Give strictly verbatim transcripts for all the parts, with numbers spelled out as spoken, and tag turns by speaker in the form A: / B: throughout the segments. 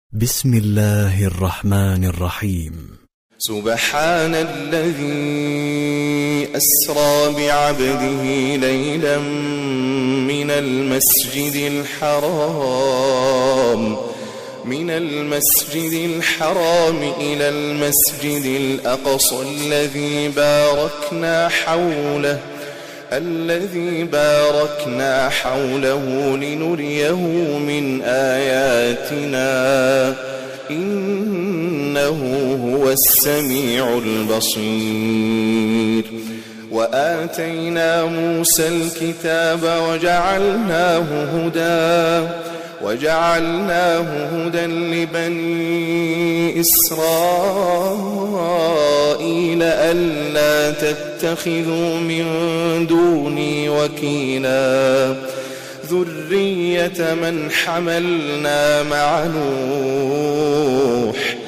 A: بسم الله الرحمن الرحيم.
B: سبحان الذي أسرى بعبده ليلا من المسجد الحرام من المسجد الحرام إلى المسجد الأقصى الذي باركنا حوله الذي باركنا حوله لنريه من آياتنا إنه هو السميع البصير. وآتينا موسى الكتاب وجعلناه هدى وجعلناه هدى لبني إسرائيل ألا تتخذوا من دوني وكيلا ذرية من حملنا مع نوح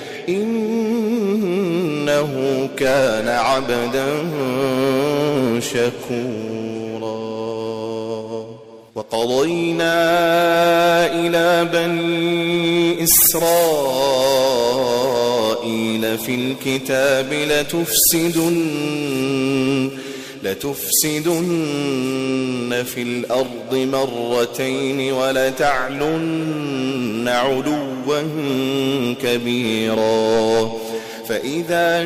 B: إنه كان عبدا شكورا. وقضينا إلى بني إسرائيل في الكتاب لتفسدن لتفسدن في الأرض مرتين ولتعلن علوا كبيرا. فإذا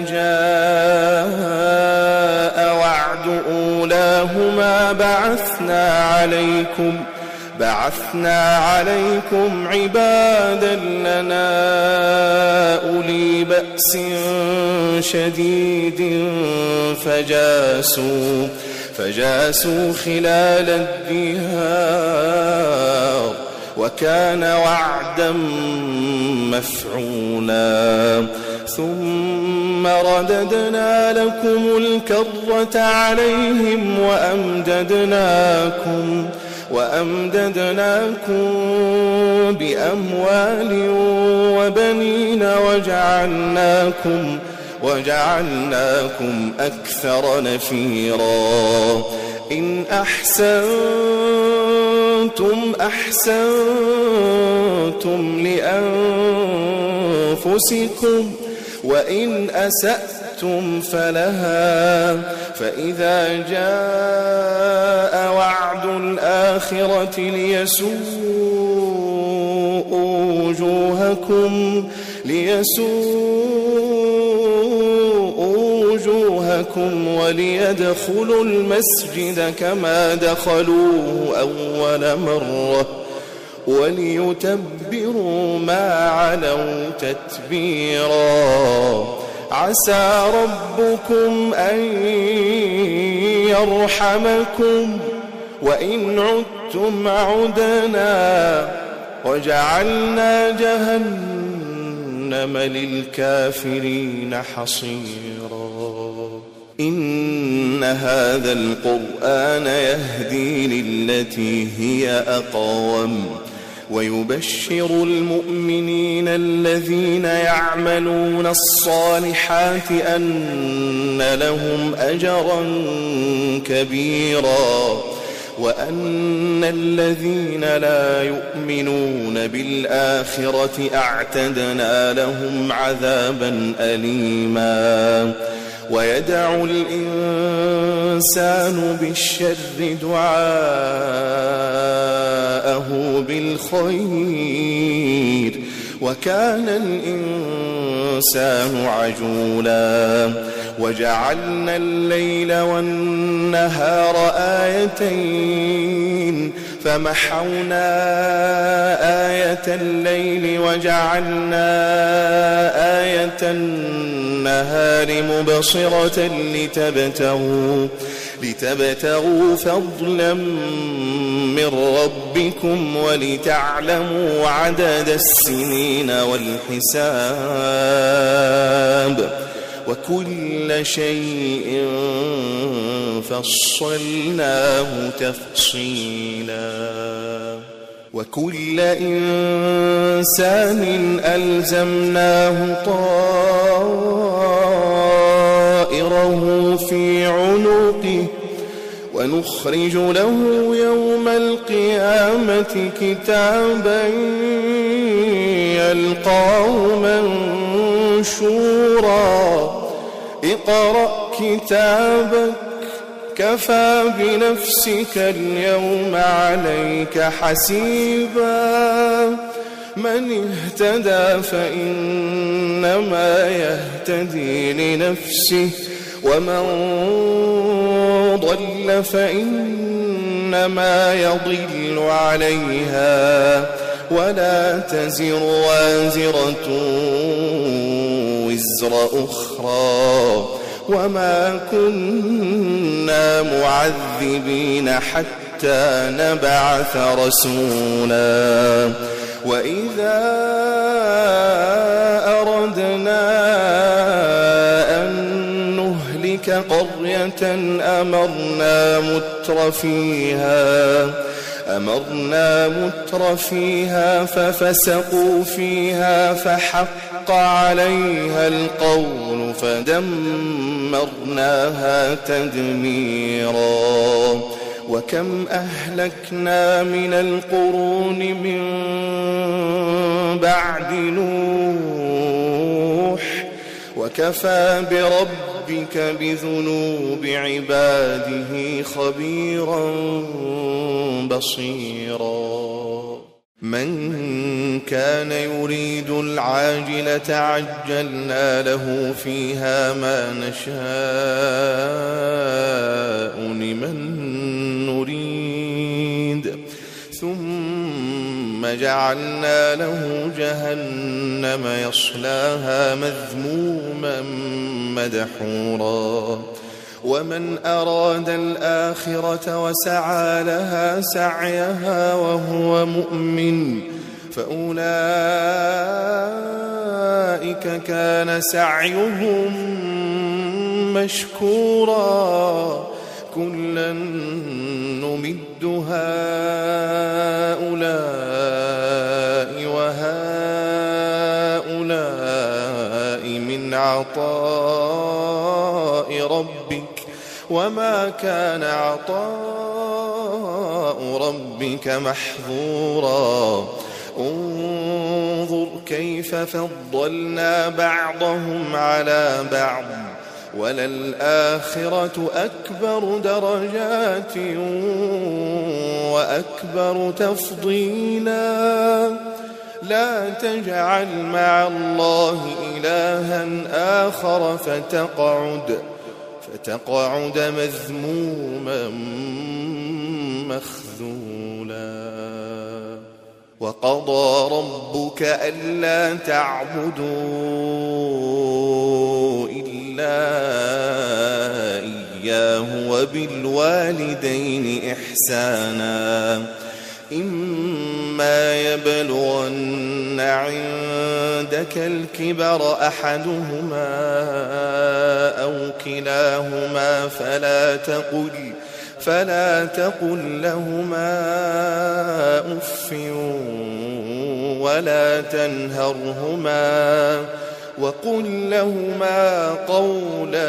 B: جاء وعد أولاهما بعثنا عليكم بعثنا عليكم عبادا لنا أولي بأس شديد فجاسوا فجاسوا خلال الديار وكان وعدا مفعولا. ثم رددنا لكم الكرة عليهم وأمددناكم وأمددناكم بأموال وبنين وجعلناكم وجعلناكم أكثر نفيرا. إن أحسنتم أحسنتم لأنفسكم وإن أسأتم فلها. فإذا جاء وعد الآخرة ليسوء وجوهكم ليسوء وجوهكم وليدخلوا المسجد كما دخلوه أول مرة وليتبروا ما علوا تتبيرا. عسى ربكم أن يرحمكم وإن عدتم عدنا وجعلنا جهنم للكافرين حصيرا. إن هذا القرآن يهدي للتي هي أقوم ويبشر المؤمنين الذين يعملون الصالحات أن لهم أجرا كبيرا وأن الذين لا يؤمنون بالآخرة أعتدنا لهم عذابا أليما. ويدعو الإنسان بالشر دعاءه بالخير وكان الإنسان عجولا. وجعلنا الليل والنهار آيتين فمحونا آية الليل وجعلنا آية النهار مبصرة لتبتغوا لتبتغوا فضلا من ربكم ولتعلموا عدد السنين والحساب وكل شيء فصلناه تفصيلا. وكل إنسان ألزمناه طائره في عنقه ونخرج له يوم القيامة كتابا يلقاه منشورا اقرأ كتابك كفى بنفسك اليوم عليك حسيبا من اهتدى فإنما يهتدي لنفسه ومن ضل فإنما يضل عليها ولا تزر وازرة وزر أخرى وما كنا معذبين حتى نبعث رسولا وإذا أردنا أن نهلك قرية أمرنا متر فيها أمرنا متر فيها ففسقوا فيها فحق عليها القول فدمرناها تدميرا وكم أهلكنا من القرون من بعد نوح وكفى بربك بذنوب عباده خبيرا بصيرا من كان يريد العاجلة عجلنا له فيها ما نشاء لمن نريد ثم جعلنا له جهنم يصلاها مذموما مدحورا ومن أراد الآخرة وسعى لها سعيها وهو مؤمن فأولئك كان سعيهم مشكورا كلا نمد هؤلاء وهؤلاء من عطاء ربك وما كان عطاء ربك محظورا انظر كيف فضلنا بعضهم على بعض وللآخرة أكبر درجات وأكبر تفضيلا لا تجعل مع الله إلها آخر فتقعد فتقعد مذموما مخذولا وقضى ربك ألا تعبدوا إلا إياه وبالوالدين إحسانا إما يبلغن عندك الكبر أحدهما أو كلاهما فلا تقل فلا تقل لهما أف ولا تنهرهما وقل لهما قولا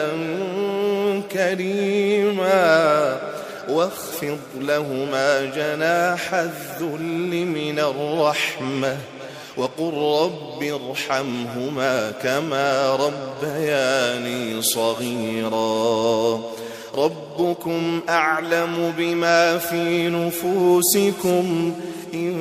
B: كريما واخفض لهما جناح الذل من الرحمة وقل رب ارحمهما كما ربياني صغيرا ربكم أعلم بما في نفوسكم إن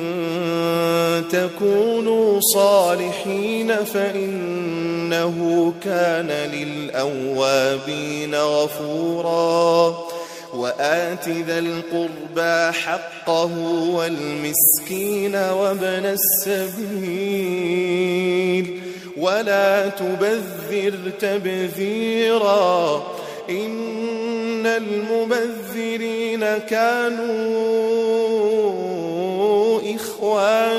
B: تكونوا صالحين فإنه كان للأوابين غفورا وآت ذا القربى حقه والمسكين وابن السبيل ولا تبذر تبذيرا إن المبذرين كانوا إخوان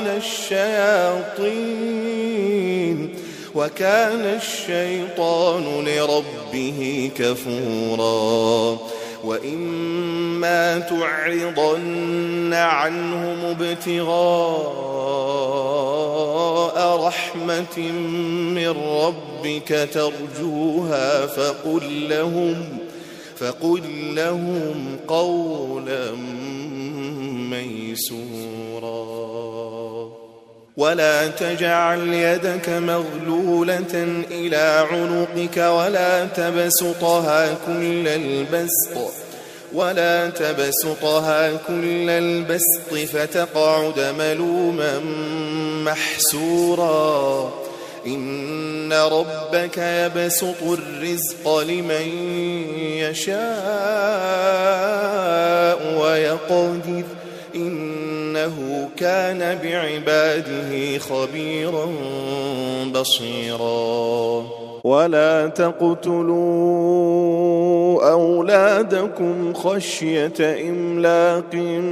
B: الشياطين وكان الشيطان لربه كفورا وإما تعرضن عنهم ابتغاء رحمة من ربك ترجوها فقل لهم فقل لهم قولا ميسورا ولا تجعل يدك مغلولة إلى عنقك ولا تبسطها كل البسط ولا تبسطها كل البسط فتقعد ملوما محسورا إن ربك يبسط الرزق لمن يشاء ويقدر إنه كان بعباده خبيرا بصيرا ولا تقتلوا أولادكم خشية إملاق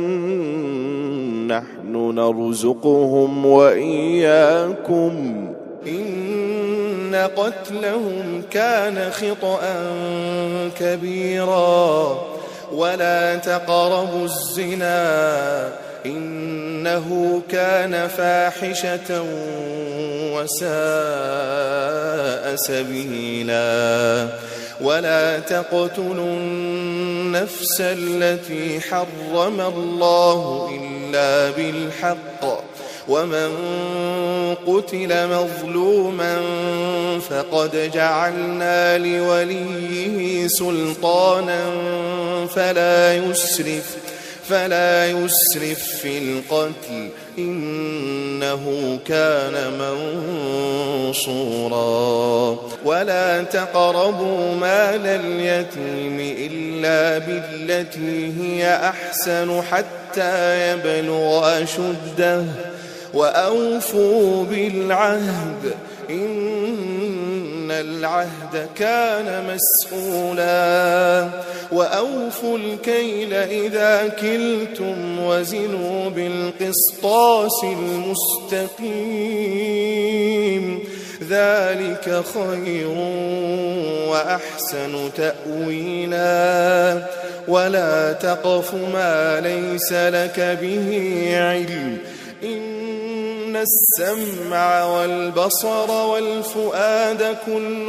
B: نحن نرزقهم وإياكم إن قتلهم كان خطأ كبيرا ولا تقربوا الزنا إنه كان فاحشة وساء سبيلا ولا تقتلوا النفس التي حرم الله إلا بالحق ومن قتل مظلوما فقد جعلنا لوليه سلطانا فلا يسرف فلا يسرف في القتل إنه كان منصورا ولا تقربوا مال اليتيم إلا بالتي هي أحسن حتى يبلغ أشده وأوفوا بالعهد إن العهد كان مسؤولا وأوفوا الكيل إذا كلتم وزنوا بالقسطاس المستقيم ذلك خير وأحسن تأويلا ولا تقف ما ليس لك به علم إن السمع والبصر والفؤاد كل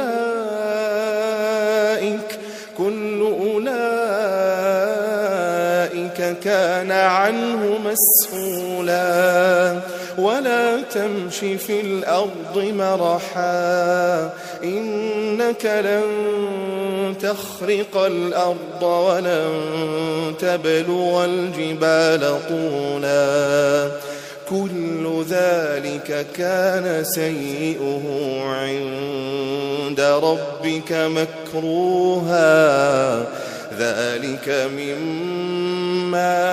B: أولئك كل أولئك كان عنه مسؤولا ولا تمش في الأرض مرحا إنك لن تخرق الأرض ولن تبلغ الجبال طولا كل ذلك كان سيئه عند ربك مكروها ذلك مما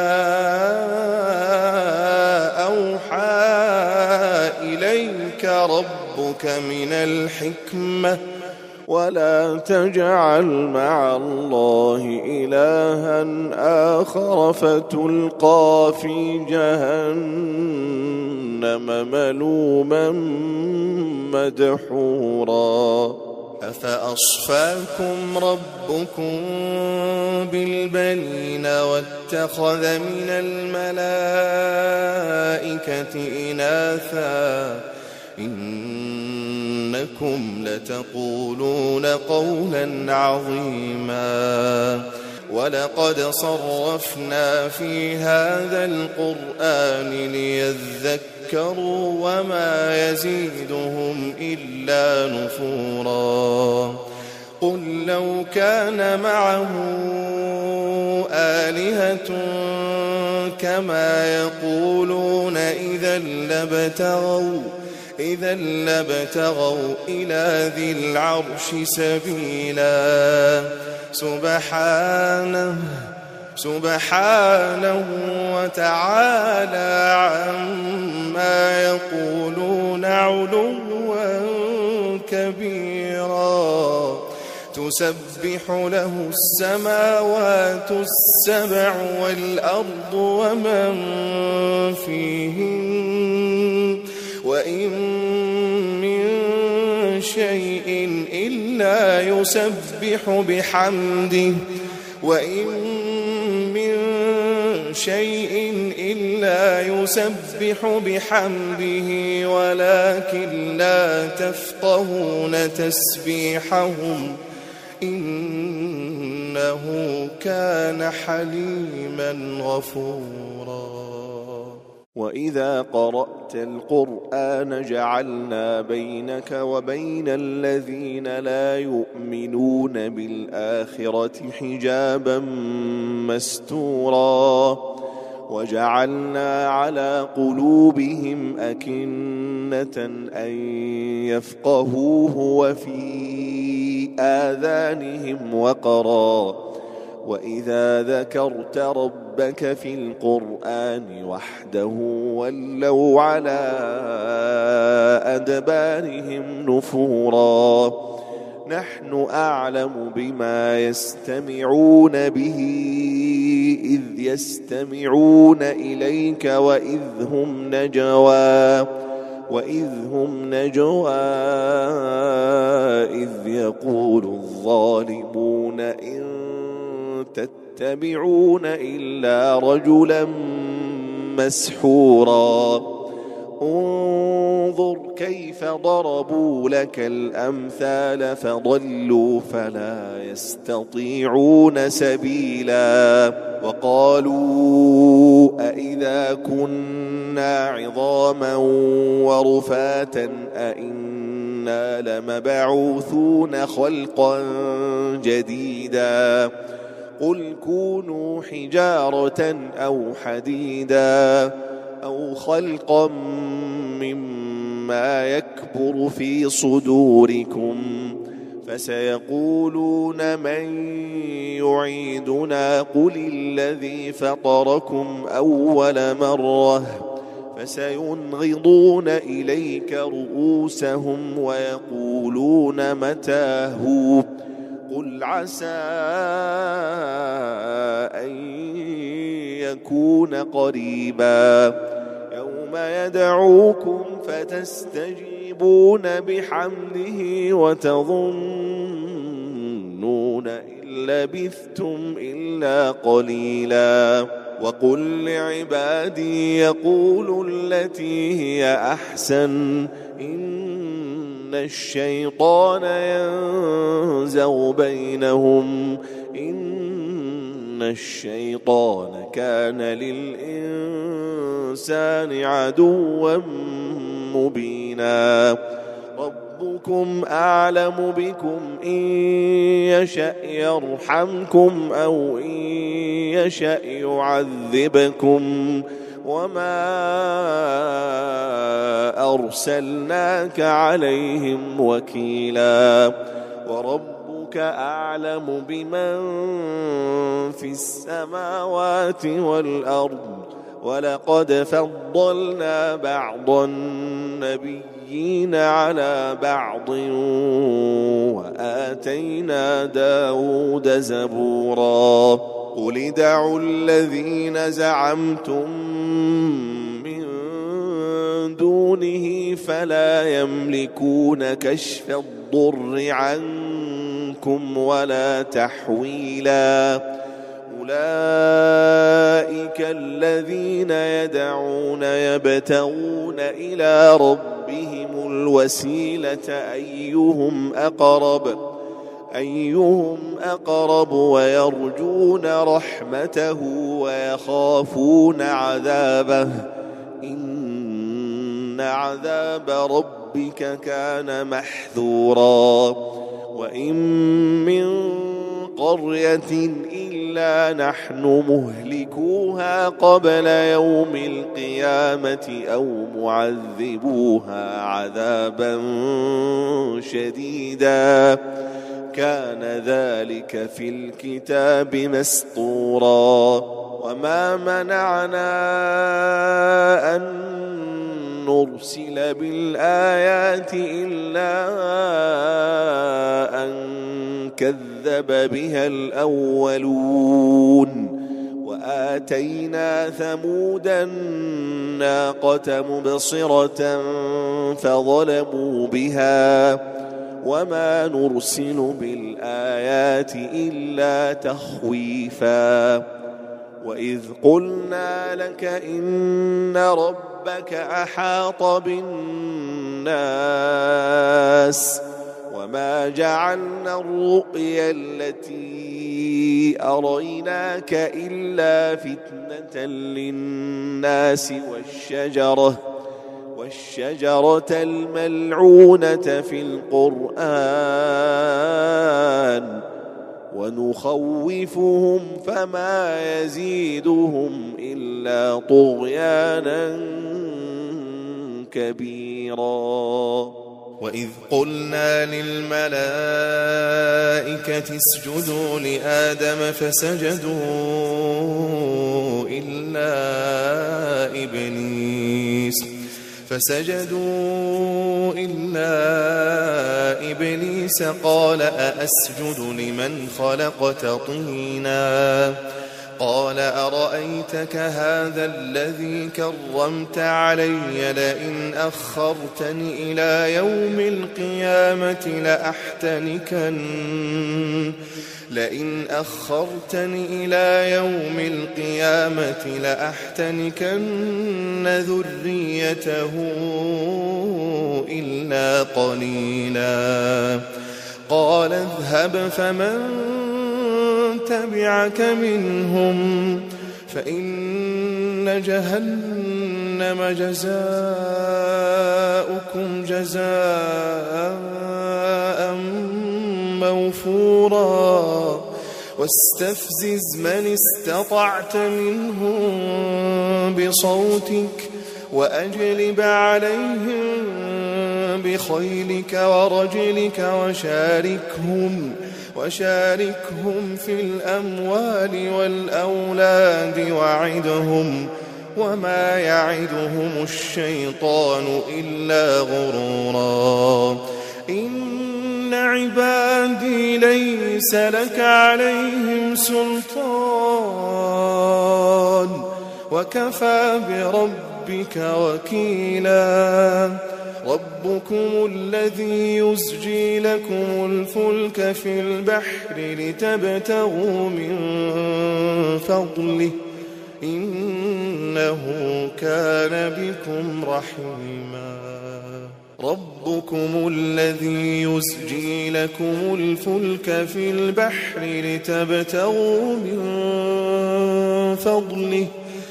B: أوحى إليك ربك من الحكمة ولا تجعل مع الله إلها آخر فتلقى في جهنم ملوما مدحورا أفأصفاكم ربكم بالبنين واتخذ من الملائكة إناثا إنكم لتقولون قولا عظيما ولقد صرفنا في هذا القرآن ليذكروا وما يزيدهم إلا نفورا قل لو كان معه آلهة كما يقولون إذا لابتغوا إذا لابتغوا إلى ذي العرش سبيلا سبحانه سبحانه وتعالى عما يقولون علوا كبيرا تسبح له السماوات السبع والأرض ومن فيهن وإن من شيء إلا يسبح بحمده وإن من شيء إلا يسبح بحمده ولكن لا تفقهون تسبيحهم إنه كان حليما غفورا. وإذا قرأت القرآن جعلنا بينك وبين الذين لا يؤمنون بالآخرة حجابا مستورا وجعلنا على قلوبهم أكنة أن يفقهوه وفي آذانهم وقرا وإذا ذكرت ربك في القرآن وحده ولوا على أدبارهم نفورا. نحن أعلم بما يستمعون به إذ يستمعون إليك وإذ هم نجوى وإذ هم نجوى إذ يقول الظالمون إن تتبعون إلا رجلا مسحورا. انظر كيف ضربوا لك الأمثال فضلوا فلا يستطيعون سبيلا. وقالوا أإذا كنا عظاما ورفاتا أإنا لمبعوثون خلقا جديدا قل كونوا حجارة أو حديدا أو خلقا مما يكبر في صدوركم فسيقولون من يعيدنا قل الذي فطركم أول مرة فسينغضون إليك رؤوسهم ويقولون متى هو قل عسى أن يكون قريبا يوم يدعوكم فتستجيبون بحمده وتظنون إن لبثتم إلا قليلا. وقل لعبادي يقولوا التي هي أحسن إن الشيطان ينزغ بينهم إن الشيطان كان للإنسان عدوا مبينا. ربكم أعلم بكم إن يشأ يرحمكم أو إن يشأ يعذبكم وما أرسلناك عليهم وكيلا. وربك أعلم بمن في السماوات والأرض ولقد فضلنا بعض النبيين على بعض وآتينا داود زبورا. قل ادعوا الذين زعمتم من دونه فلا يملكون كشف الضر عنكم ولا تحويلا. أولئك الذين يدعون يبتغون إلى ربهم الوسيلة أيهم أقرب أيهم أقرب ويرجون رحمته ويخافون عذابه إن عذاب ربك كان محذورا. وإن من قرية إلا نحن مهلكوها قبل يوم القيامة أو معذبوها عذابا شديدا كان ذلك في الكتاب مسطورا. وما منعنا أن نرسل بالآيات إلا أن كذب بها الأولون وآتينا ثمود الناقة مبصرة فظلموا بها وما نرسل بالآيات إلا تخويفا. وإذ قلنا لك إن ربك أحاط بالناس وما ما جعلنا الرؤيا التي أريناك إلا فتنة للناس والشجرة والشجرة الملعونة في القرآن ونخوفهم فما يزيدهم إلا طغيانا كبيرا.
C: وإذ قلنا للملائكة اسجدوا لآدم فسجدوا إلا إبليس فسجدوا إلا إبليس قال أأسجد لمن خلقت طينا قال أرأيتك هذا الذي كرمت علي لئن أخرتني إلى يوم القيامة لأحتنكن لئن أخرتني إلى يوم القيامة لأحتنكن ذريته إلا قليلا قال اذهب فمن تبعك منهم فإن جهنم جزاؤكم جزاء موفورا واستفزز من استطعت منهم بصوتك وأجلب عليهم بخيلك ورجلك وشاركهم وشاركهم في الأموال والأولاد وعدهم وما يعدهم الشيطان إلا غرورا إن عبادي ليس لك عليهم سلطان وكفى بربك وكيلا ربكم الذي يزجي لكم الفلك في البحر لتبتغوا من فضله إنه كان بكم رحيما ربكم الذي يزجي لكم الفلك في البحر لتبتغوا من فضله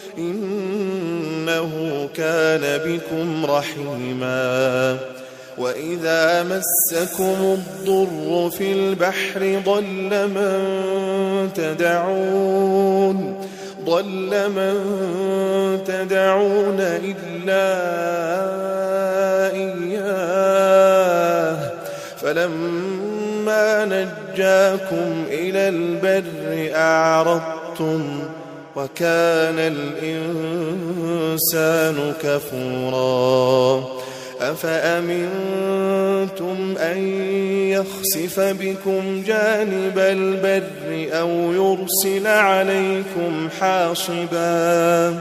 C: إنه كان بكم رحيما وإذا مسكم الضر في البحر ضل من تدعون ضل من تدعون إلا إياه فلما نجاكم إلى البر أعرضتم وكان الإنسان كفورا أفأمنتم أن يخسف بكم جانب البر أو يرسل عليكم حاصبا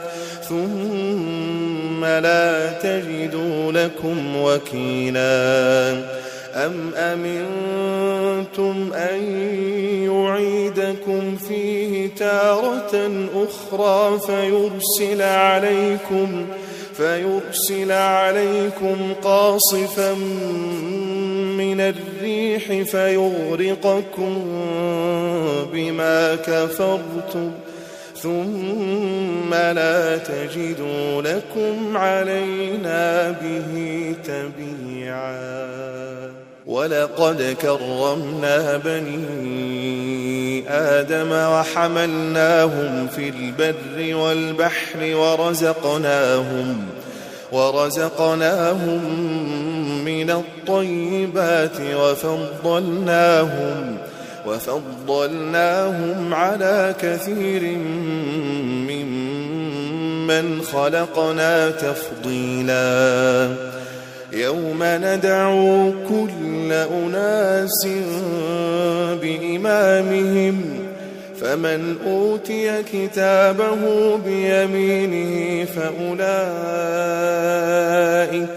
C: ثم لا تجدوا لكم وكيلا أم أمنتم أن يعيدكم فيه تارة أخرى فيرسل عليكم فيرسل عليكم قاصفا من الريح فيغرقكم بما كفرتم ثم لا تجدوا لكم علينا به تبيعا ولقد كرمنا بني آدم وحملناهم في البر والبحر ورزقناهم ورزقناهم من الطيبات وفضلناهم وفضلناهم على كثير ممن خلقنا تفضيلا يوم ندعو كل أناس بإمامهم فمن أوتي كتابه بيمينه فأولئك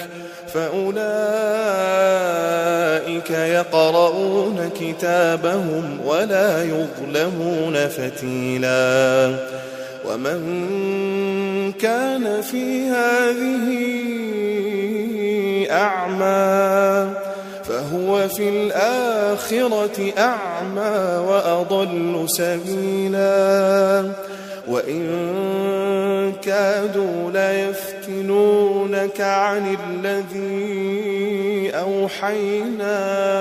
C: فأولئك يقرؤون كتابهم ولا يظلمون فتيلا ومن كان في هذه أعمى فهو في الآخرة أعمى وأضل سبيلا وإن كادوا ليفتنونك عن الذي أوحينا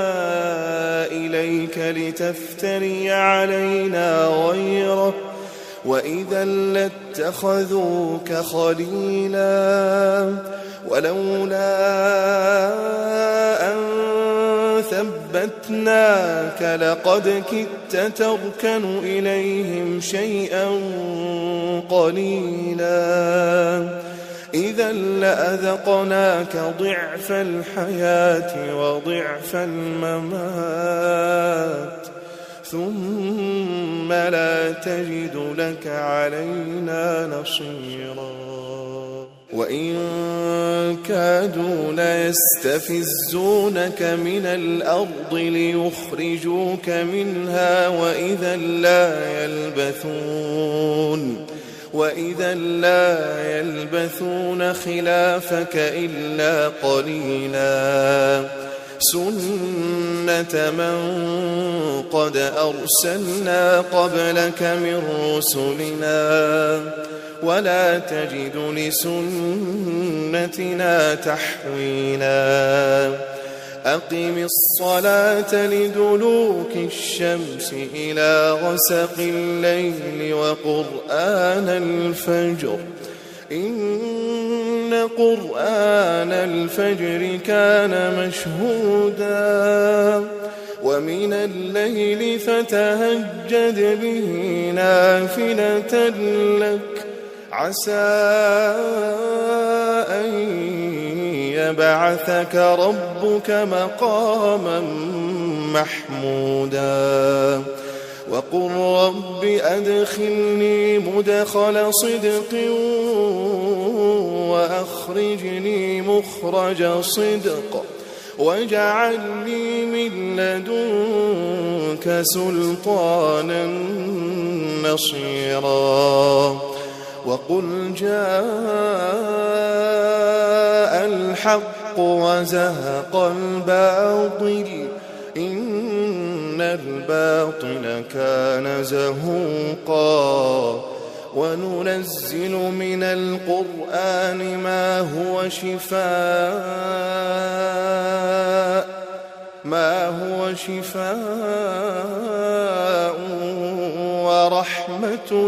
C: إليك لتفتري علينا غيره وإذا لاتخذوك خليلا ولولا أن ثبتناك لقد كدت تركن إليهم شيئا قليلا إذا لأذقناك ضعف الحياة وضعف الممات ثم لا تجد لك علينا نصيرا وإن كادوا ليستفزونك من الأرض ليخرجوك منها وإذا لا يلبثون وإذا لا يلبثون خلافك إلا قليلا سنة من قد أرسلنا قبلك من رسلنا ولا تجد لسنتنا تحويلا أقم الصلاة لدلوك الشمس إلى غسق الليل وقرآن الفجر إن قرآن الفجر كان مشهودا ومن الليل فتهجد به نافلة لك عسى أن يبعثك ربك مقاما محمودا وقل رب أدخلني مدخل صدق وأخرجني مخرج صدق واجعل لي من لدنك سلطانا نصيرا وقل جاء الحق وزهق الباطل إن الباطل كان زهوقا وننزل من القرآن ما هو شفاء ما هو شفاء ورحمة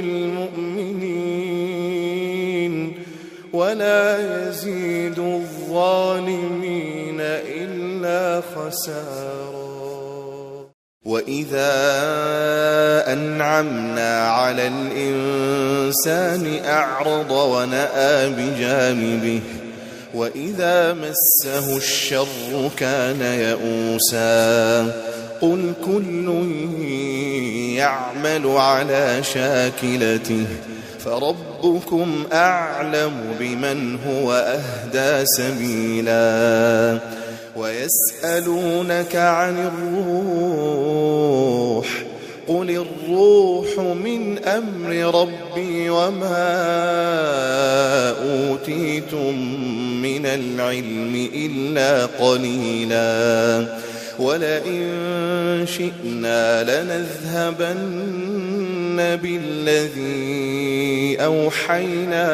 C: للمؤمنين ولا يزيد الظالمين إلا خسارا وإذا أنعمنا على الإنسان أعرض ونأى بجانبه وإذا مسه الشر كان يئوسا قل كل يعمل على شاكلته فربكم أعلم بمن هو أهدى سبيلا ويسألونك عن الروح قل الروح من أمر ربي وما أوتيتم من العلم إلا قليلا ولئن شئنا لنذهبن بالذي أوحينا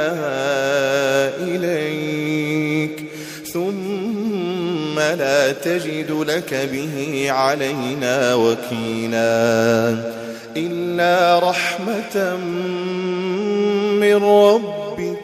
C: إليك ثم لا تجد لك به علينا وكيلا إلا رحمة من ربك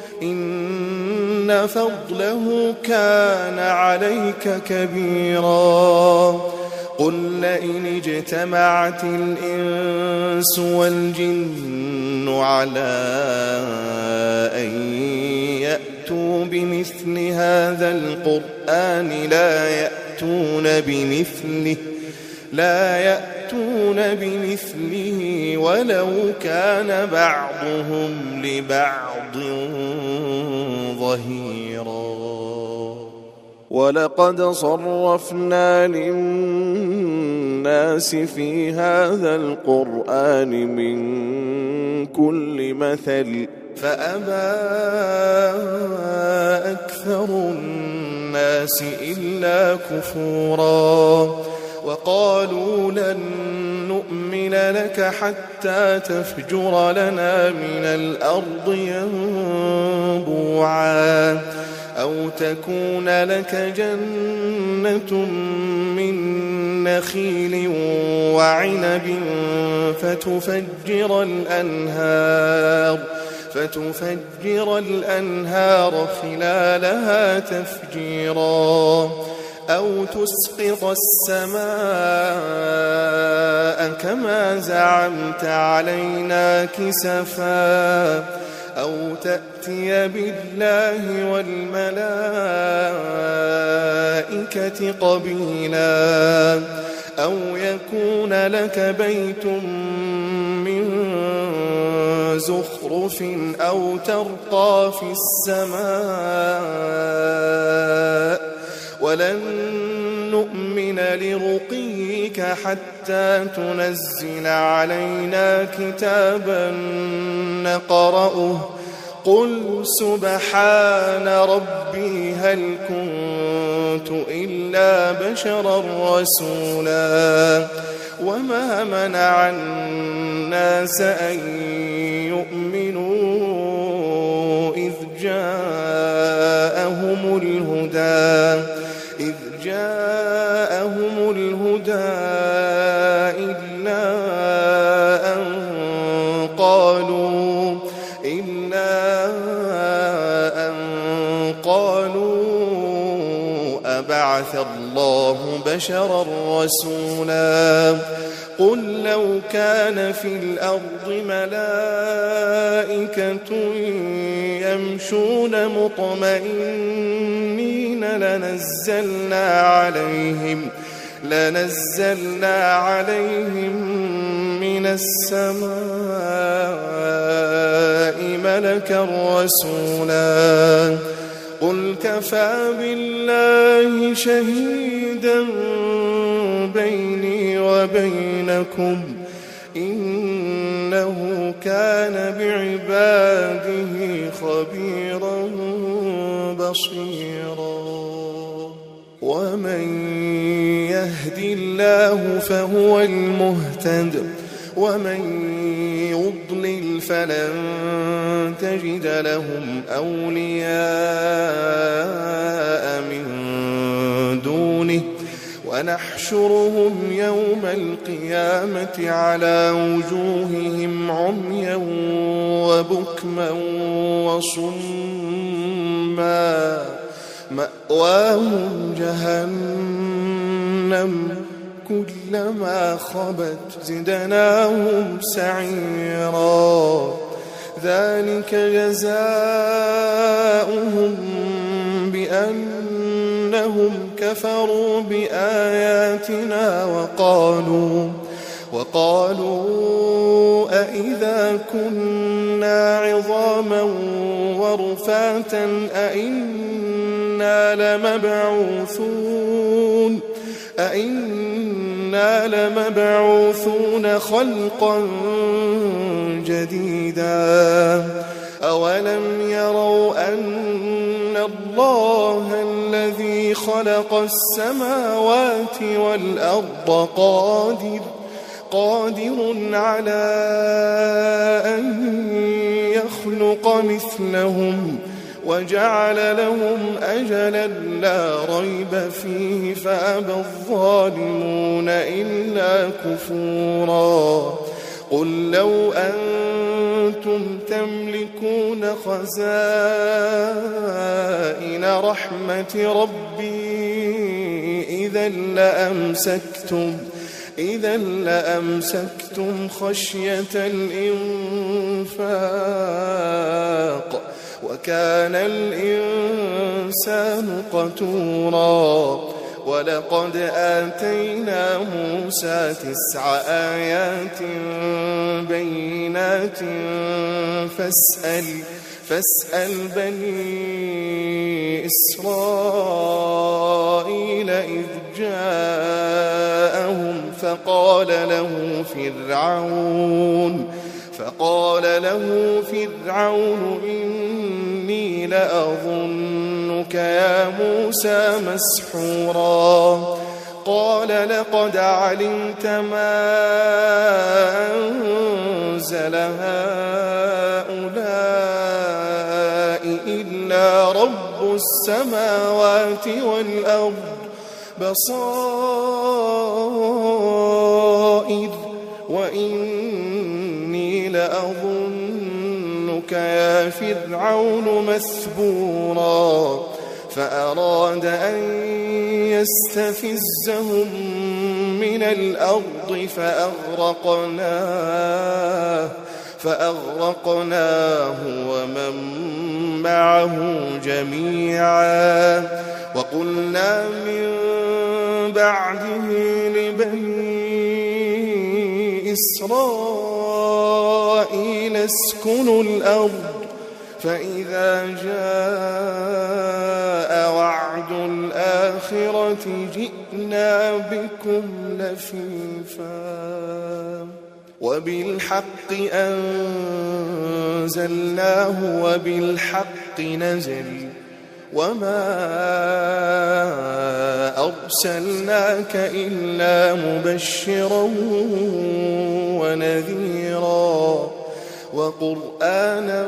C: إن فضله كان عليك كبيرا قل لئن اجتمعت الإنس والجن على أن يأتوا بمثل هذا القرآن لا يأتون بمثله لا يأتون بمثله ولو كان بعضهم لبعض ظهيرا
B: ولقد صرفنا للناس في هذا القرآن من كل مثل
C: فأبى أكثر الناس إلا كفورا وقالوا لن نؤمن لك حتى تفجر لنا من الأرض ينبوعا أو تكون لك جنة من نخيل وعنب فتفجر الأنهار فتفجر الأنهار خلالها تفجيرا أو تسقط السماء كما زعمت علينا كسفا أو تأتي بالله والملائكة قبيلا أو يكون لك بيت من زخرف أو ترقى في السماء ولن نؤمن لرقيك حتى تنزل علينا كتابا نقرأه قل سبحان ربي هل كنت إلا بشرا رسولا وما منع الناس أن يؤمنوا إذ جاءهم الهدى إذ جاءهم الهدى إلا أن قالوا إلا أن قالوا أبعث الله بشرا رسولا قل لو كان في الأرض ملائكة يمشون مطمئنين لنزلنا عليهم لنزلنا عليهم من السماء ملكا رسولا قل كفى بالله شهيدا بيني وبينكم إنه كان بعباده خبيرا بصيرا ومن يهد الله فهو المهتد ومن يضلل فلن تجد لهم أولياء من دونه ونحشرهم يوم القيامة على وجوههم عميا وبكما وصما مأواهم جهنم كلما خبت زدناهم سعيرا ذلك جزاؤهم بأنهم كفروا بآياتنا وقالوا وقالوا أإذا كنا عظاما ورفاتا أإنا لمبعوثون أإنا لمبعوثون خلقا جديدا أولم يروا أن الله الذي خلق السماوات والأرض قادر قادر على أن يخلق مثلهم وجعل لهم أجلا لا ريب فيه فأبى الظالمون إلا كفورا قل لو أنتم تملكون خزائن رحمة ربي إذا لأمسكتم إذا لأمسكتم خشية الإنفاق وكان الإنسان قتورا ولقد آتينا موسى تسع آيات بينات فاسأل فاسأل بني إسرائيل إذ جاءهم فقال له فرعون فقال له فرعون إني لأظنك يا موسى مسحورا قال لقد علمت ما أنزل هؤلاء إلا رب السماوات والأرض بصائر وإني لأظنك يا فرعون مثبورا فأراد أن يستفزهم من الأرض فأغرقناه فأغرقناه ومن معه جميعا وقلنا من بعده لبني إسرائيل اسكنوا الأرض فإذا جاء وعد الآخرة جئنا بكم لفيفا وبالحق أنزلناه وبالحق نزل وما أرسلناك إلا مبشرا ونذيرا وقرآنا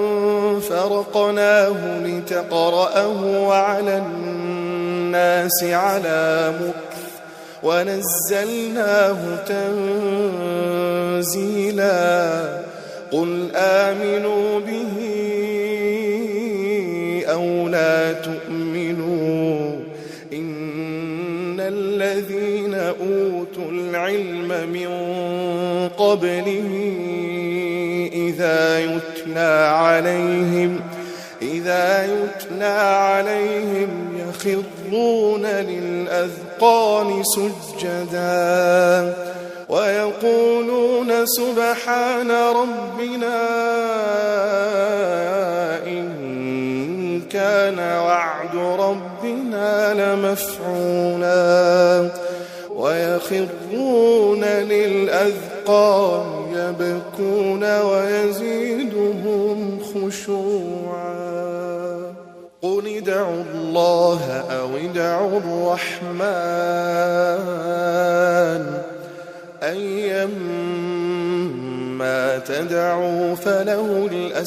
C: فرقناه لتقرأه على الناس على مكث ونزلناه تنزيلا قل آمنوا به أو لا تؤمنوا إن الذين أوتوا العلم من قبله إذا يتلى عليهم إذا يتلى عليهم يخرون للأذقان سجدا ويقولون سبحان ربنا إن كان وعد ربنا لمفعولا ويخرون للأذقان يبكون ويزيدهم خشوعا قل ادعوا الله أو ادعوا الرحمن أيما تدعوا فله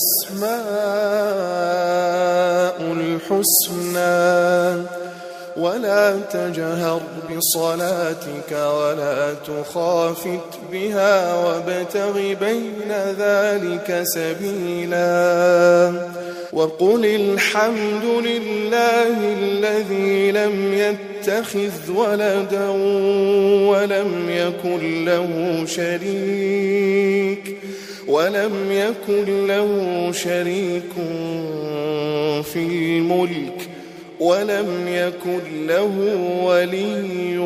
C: الأسماء الحسنى ولا تجهر بصلاتك ولا تخافت بها وابتغ بين ذلك سبيلا وقل الحمد لله الذي لم يتخذ ولدا ولم يكن له شريك ولم يكن له شريك في الملك ولم يكن له ولي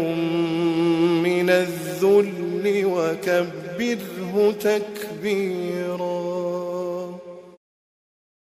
C: من الذل وكبره تكبيرا.